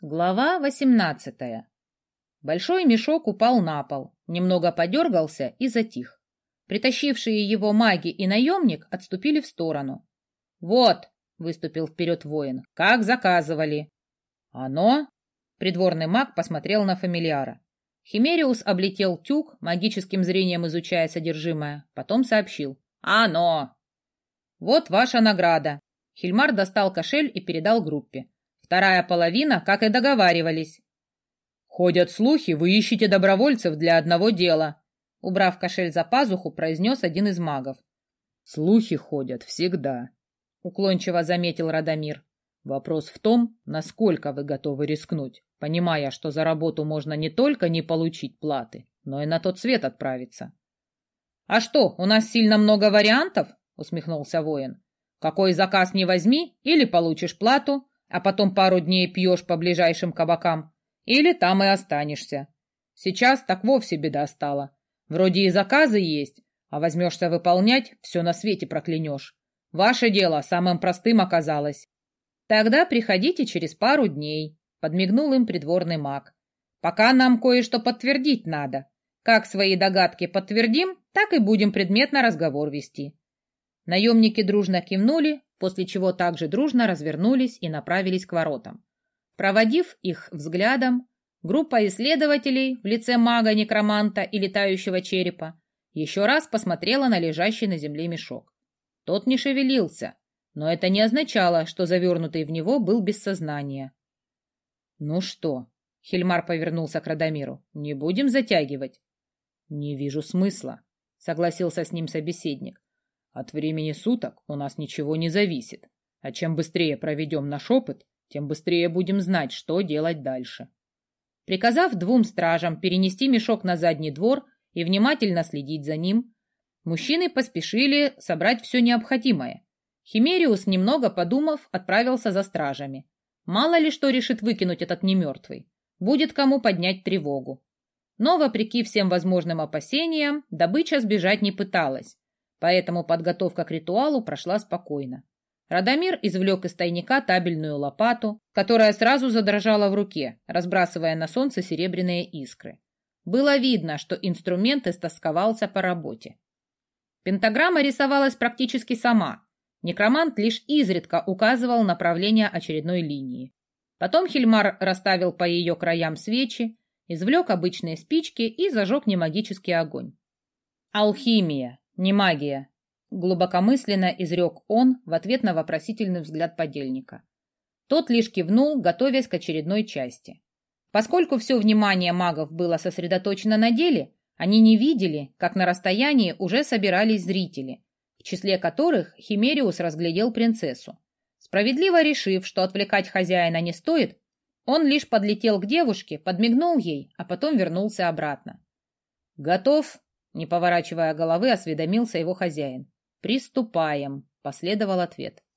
Глава 18. Большой мешок упал на пол, немного подергался и затих. Притащившие его маги и наемник отступили в сторону. «Вот», — выступил вперед воин, — «как заказывали». «Оно?» — придворный маг посмотрел на фамильяра. Химериус облетел тюк, магическим зрением изучая содержимое, потом сообщил. «Оно!» «Вот ваша награда». Хильмар достал кошель и передал группе. Вторая половина, как и договаривались. «Ходят слухи, вы ищете добровольцев для одного дела», — убрав кошель за пазуху, произнес один из магов. «Слухи ходят всегда», — уклончиво заметил Радомир. «Вопрос в том, насколько вы готовы рискнуть, понимая, что за работу можно не только не получить платы, но и на тот свет отправиться». «А что, у нас сильно много вариантов?» — усмехнулся воин. «Какой заказ не возьми, или получишь плату, а потом пару дней пьешь по ближайшим кабакам, или там и останешься. Сейчас так вовсе беда стала. Вроде и заказы есть, а возьмешься выполнять, все на свете проклянешь. Ваше дело самым простым оказалось». «Тогда приходите через пару дней», — подмигнул им придворный маг. «Пока нам кое-что подтвердить надо. Как свои догадки подтвердим, так и будем предметно разговор вести». Наемники дружно кивнули, после чего также дружно развернулись и направились к воротам. Проводив их взглядом, группа исследователей в лице мага-некроманта и летающего черепа еще раз посмотрела на лежащий на земле мешок. Тот не шевелился, но это не означало, что завернутый в него был без сознания. «Ну что?» — Хильмар повернулся к Радомиру. «Не будем затягивать?» «Не вижу смысла», — согласился с ним собеседник. «От времени суток у нас ничего не зависит, а чем быстрее проведем наш опыт, тем быстрее будем знать, что делать дальше». Приказав двум стражам перенести мешок на задний двор и внимательно следить за ним, мужчины поспешили собрать все необходимое. Химериус, немного подумав, отправился за стражами. Мало ли что решит выкинуть этот немертвый. Будет кому поднять тревогу. Но, вопреки всем возможным опасениям, добыча сбежать не пыталась. Поэтому подготовка к ритуалу прошла спокойно. Радомир извлек из тайника табельную лопату, которая сразу задрожала в руке, разбрасывая на солнце серебряные искры. Было видно, что инструмент истосковался по работе. Пентаграмма рисовалась практически сама. Некромант лишь изредка указывал направление очередной линии. Потом Хильмар расставил по ее краям свечи, извлек обычные спички и зажег немагический огонь. «Алхимия, не магия», — глубокомысленно изрек он в ответ на вопросительный взгляд подельника. Тот лишь кивнул, готовясь к очередной части. Поскольку все внимание магов было сосредоточено на деле, они не видели, как на расстоянии уже собирались зрители, в числе которых Химериус разглядел принцессу. Справедливо решив, что отвлекать хозяина не стоит, он лишь подлетел к девушке, подмигнул ей, а потом вернулся обратно. «Готов?» — не поворачивая головы, осведомился его хозяин. «Приступаем», — последовал ответ.